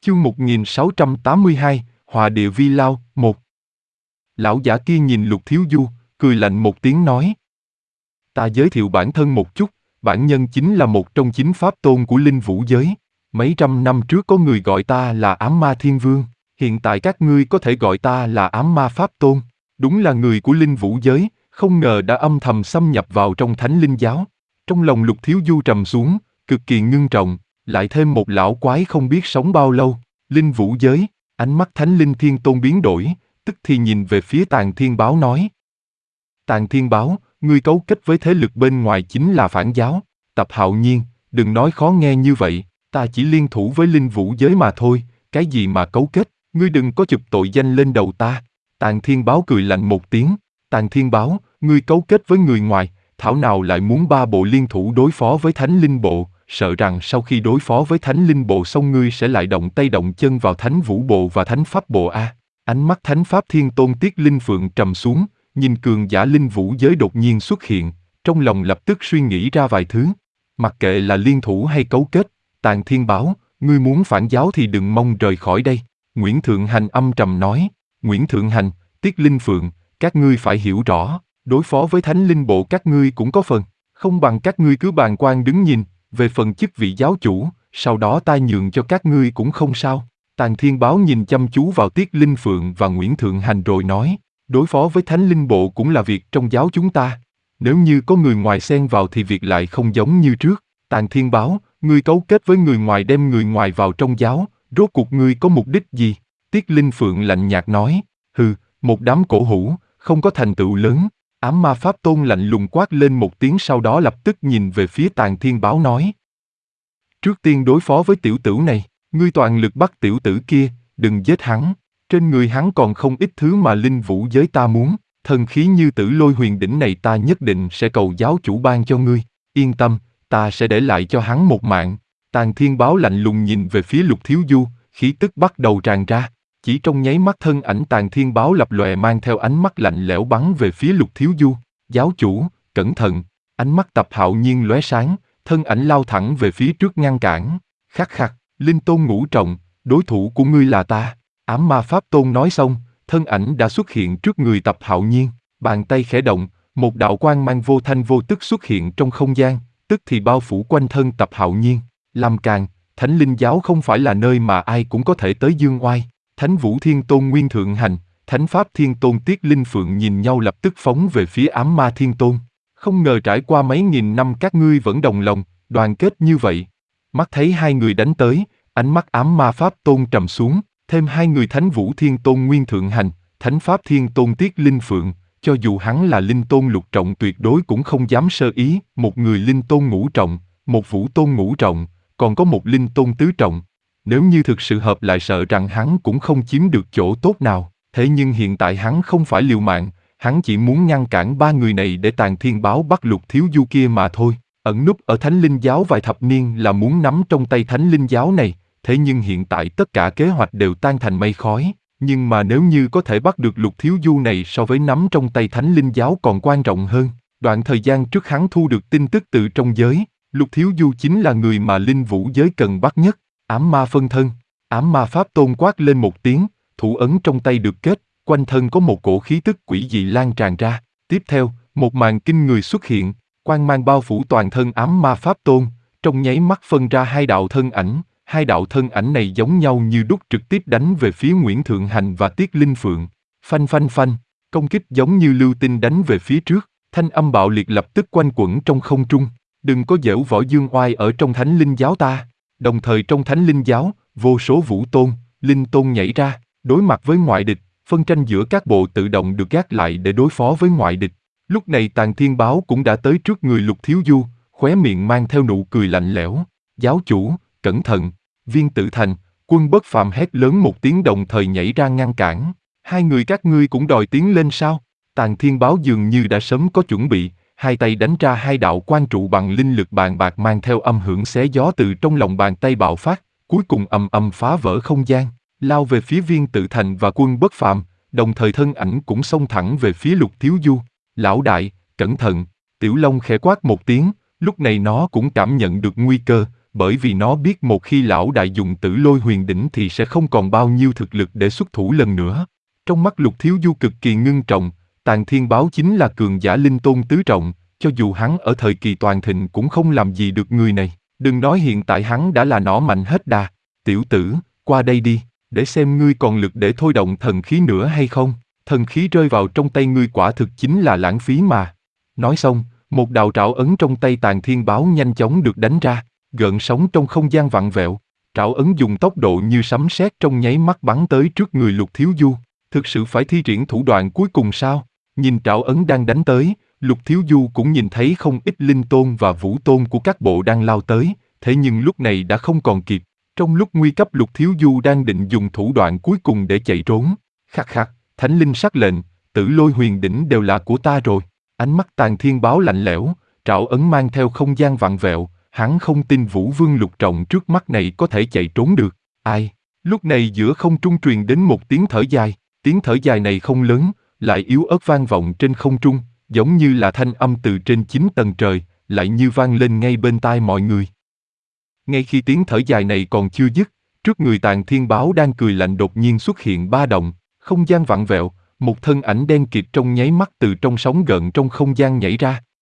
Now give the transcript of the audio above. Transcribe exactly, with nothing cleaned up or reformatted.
Chương một nghìn sáu trăm tám mươi hai, Họa địa vi lao, một. Lão giả kia nhìn Lục Thiếu Du, cười lạnh một tiếng nói. Ta giới thiệu bản thân một chút, bản nhân chính là một trong chín pháp tôn của linh vũ giới. Mấy trăm năm trước có người gọi ta là Ám Ma Thiên Vương, hiện tại các ngươi có thể gọi ta là Ám Ma Pháp Tôn. Đúng là người của linh vũ giới, không ngờ đã âm thầm xâm nhập vào trong Thánh Linh Giáo. Trong lòng Lục Thiếu Du trầm xuống, cực kỳ ngưng trọng, lại thêm một lão quái không biết sống bao lâu. Linh vũ giới, ánh mắt Thánh Linh Thiên Tôn biến đổi, tức thì nhìn về phía Tàng Thiên Báo nói. Tàng Thiên Báo, ngươi cấu kết với thế lực bên ngoài chính là phản giáo. Tập Hạo Nhiên, đừng nói khó nghe như vậy, ta chỉ liên thủ với linh vũ giới mà thôi, cái gì mà cấu kết, ngươi đừng có chụp tội danh lên đầu ta. Tàng Thiên Báo cười lạnh một tiếng. Tàng Thiên Báo, ngươi cấu kết với người ngoài, thảo nào lại muốn ba bộ liên thủ đối phó với Thánh Linh Bộ, sợ rằng sau khi đối phó với Thánh Linh Bộ xong ngươi sẽ lại động tay động chân vào Thánh Vũ Bộ và Thánh Pháp Bộ a. Ánh mắt Thánh Pháp Thiên Tôn Tiết Linh Phượng trầm xuống, nhìn cường giả linh vũ giới đột nhiên xuất hiện, trong lòng lập tức suy nghĩ ra vài thứ. Mặc kệ là liên thủ hay cấu kết, Tàng Thiên Báo, ngươi muốn phản giáo thì đừng mong rời khỏi đây. Nguyễn Thượng Hành âm trầm nói. Nguyễn Thượng Hành, Tiết Linh Phượng, các ngươi phải hiểu rõ, đối phó với Thánh Linh Bộ các ngươi cũng có phần, không bằng các ngươi cứ bàng quan đứng nhìn, về phần chức vị giáo chủ, sau đó ta nhường cho các ngươi cũng không sao. Tàng Thiên Báo nhìn chăm chú vào Tiết Linh Phượng và Nguyễn Thượng Hành rồi nói, đối phó với Thánh Linh Bộ cũng là việc trong giáo chúng ta. Nếu như có người ngoài xen vào thì việc lại không giống như trước. Tàng Thiên Báo, ngươi cấu kết với người ngoài đem người ngoài vào trong giáo, rốt cuộc ngươi có mục đích gì? Tiết Linh Phượng lạnh nhạt nói, hừ, một đám cổ hủ, không có thành tựu lớn. Ám Ma Pháp Tôn lạnh lùng quát lên một tiếng sau đó lập tức nhìn về phía Tàng Thiên Báo nói. Trước tiên đối phó với tiểu tử này, ngươi toàn lực bắt tiểu tử kia, đừng giết hắn. Trên người hắn còn không ít thứ mà linh vũ giới ta muốn, thần khí như Tử Lôi Huyền Đỉnh này ta nhất định sẽ cầu giáo chủ ban cho ngươi. Yên tâm, ta sẽ để lại cho hắn một mạng. Tàng Thiên Báo lạnh lùng nhìn về phía Lục Thiếu Du, khí tức bắt đầu tràn ra. Chỉ trong nháy mắt thân ảnh Tàng Thiên Báo lập lòe mang theo ánh mắt lạnh lẽo bắn về phía Lục Thiếu Du. Giáo chủ, cẩn thận! Ánh mắt Tập Hạo Nhiên lóe sáng, thân ảnh lao thẳng về phía trước ngăn cản. Khắc khắc, Linh Tôn Ngũ Trọng, đối thủ của ngươi là ta. Ám Ma Pháp Tôn nói xong, thân ảnh đã xuất hiện trước người Tập Hạo Nhiên, bàn tay khẽ động, một đạo quang mang vô thanh vô tức xuất hiện trong không gian, tức thì bao phủ quanh thân Tập Hạo Nhiên. Làm càn, Thánh Linh Giáo không phải là nơi mà ai cũng có thể tới dương oai. Thánh Vũ Thiên Tôn Nguyên Thượng Hành, Thánh Pháp Thiên Tôn Tiết Linh Phượng nhìn nhau lập tức phóng về phía Ám Ma Thiên Tôn. Không ngờ trải qua mấy nghìn năm các ngươi vẫn đồng lòng, đoàn kết như vậy. Mắt thấy hai người đánh tới, ánh mắt Ám Ma Pháp Tôn trầm xuống, thêm hai người Thánh Vũ Thiên Tôn Nguyên Thượng Hành, Thánh Pháp Thiên Tôn Tiết Linh Phượng, cho dù hắn là Linh Tôn Lục Trọng tuyệt đối cũng không dám sơ ý, một người Linh Tôn Ngũ Trọng, một Vũ Tôn Ngũ Trọng, còn có một Linh Tôn Tứ Trọng. Nếu như thực sự hợp lại sợ rằng hắn cũng không chiếm được chỗ tốt nào, thế nhưng hiện tại hắn không phải liều mạng, hắn chỉ muốn ngăn cản ba người này để Tàng Thiên Báo bắt Lục Thiếu Du kia mà thôi. Ẩn núp ở Thánh Linh Giáo vài thập niên là muốn nắm trong tay Thánh Linh Giáo này, thế nhưng hiện tại tất cả kế hoạch đều tan thành mây khói. Nhưng mà nếu như có thể bắt được Lục Thiếu Du này so với nắm trong tay Thánh Linh Giáo còn quan trọng hơn. Đoạn thời gian trước hắn thu được tin tức từ trong giới, Lục Thiếu Du chính là người mà linh vũ giới cần bắt nhất. Ám Ma phân thân, Ám Ma Pháp Tôn quát lên một tiếng, thủ ấn trong tay được kết, quanh thân có một cổ khí tức quỷ dị lan tràn ra. Tiếp theo, một màn kinh người xuất hiện, quang mang bao phủ toàn thân Ám Ma Pháp Tôn, trong nháy mắt phân ra hai đạo thân ảnh, hai đạo thân ảnh này giống nhau như đúc trực tiếp đánh về phía Nguyễn Thượng Hành và Tiết Linh Phượng. Phanh phanh phanh, công kích giống như lưu tinh đánh về phía trước, thanh âm bạo liệt lập tức quanh quẩn trong không trung. Đừng có giễu võ dương oai ở trong Thánh Linh Giáo ta. Đồng thời trong Thánh Linh Giáo, vô số vũ tôn, linh tôn nhảy ra, đối mặt với ngoại địch, phân tranh giữa các bộ tự động được gác lại để đối phó với ngoại địch. Lúc này Tàng Thiên Báo cũng đã tới trước người Lục Thiếu Du, khóe miệng mang theo nụ cười lạnh lẽo. Giáo chủ, cẩn thận! Viên Tự Thành, Quân Bất Phàm hét lớn một tiếng đồng thời nhảy ra ngăn cản. Hai người các ngươi cũng đòi tiến lên sao? Tàng Thiên Báo dường như đã sớm có chuẩn bị, hai tay đánh ra hai đạo quan trụ bằng linh lực bàn bạc mang theo âm hưởng xé gió từ trong lòng bàn tay bạo phát, cuối cùng ầm ầm phá vỡ không gian, lao về phía Viên Tự Thành và Quân Bất Phàm, đồng thời thân ảnh cũng xông thẳng về phía Lục Thiếu Du. Lão đại, cẩn thận! Tiểu Long khẽ quát một tiếng, lúc này nó cũng cảm nhận được nguy cơ, bởi vì nó biết một khi lão đại dùng tử lôi huyền đỉnh thì sẽ không còn bao nhiêu thực lực để xuất thủ lần nữa. Trong mắt Lục Thiếu Du cực kỳ ngưng trọng, Tàng Thiên Báo chính là cường giả linh tôn tứ trọng, cho dù hắn ở thời kỳ toàn thịnh cũng không làm gì được người này. Đừng nói hiện tại hắn đã là nỏ mạnh hết đà. Tiểu tử, qua đây đi, để xem ngươi còn lực để thôi động thần khí nữa hay không. Thần khí rơi vào trong tay ngươi quả thực chính là lãng phí mà. Nói xong, một đạo trảo ấn trong tay Tàng Thiên Báo nhanh chóng được đánh ra, gợn sóng trong không gian vặn vẹo. Trảo ấn dùng tốc độ như sấm sét trong nháy mắt bắn tới trước người Lục Thiếu Du. Thực sự phải thi triển thủ đoạn cuối cùng sao? Nhìn trảo ấn đang đánh tới, Lục Thiếu Du cũng nhìn thấy không ít linh tôn và vũ tôn của các bộ đang lao tới, thế nhưng lúc này đã không còn kịp. Trong lúc nguy cấp Lục Thiếu Du đang định dùng thủ đoạn cuối cùng để chạy trốn. Khắc khắc, Thánh Linh sắc lệnh, tử lôi huyền đỉnh đều là của ta rồi. Ánh mắt Tàng Thiên Báo lạnh lẽo, trảo ấn mang theo không gian vặn vẹo, hắn không tin Vũ Vương Lục Trọng trước mắt này có thể chạy trốn được. Ai? Lúc này giữa không trung truyền đến một tiếng thở dài, tiếng thở dài này không lớn, lại yếu ớt vang vọng trên không trung, giống như là thanh âm từ trên chín tầng trời, lại như vang lên ngay bên tai mọi người. Ngay khi tiếng thở dài này còn chưa dứt, trước người Tàng Thiên Báo đang cười lạnh đột nhiên xuất hiện ba động, không gian vặn vẹo, một thân ảnh đen kịt trong nháy mắt từ trong sóng gợn trong không gian nhảy ra,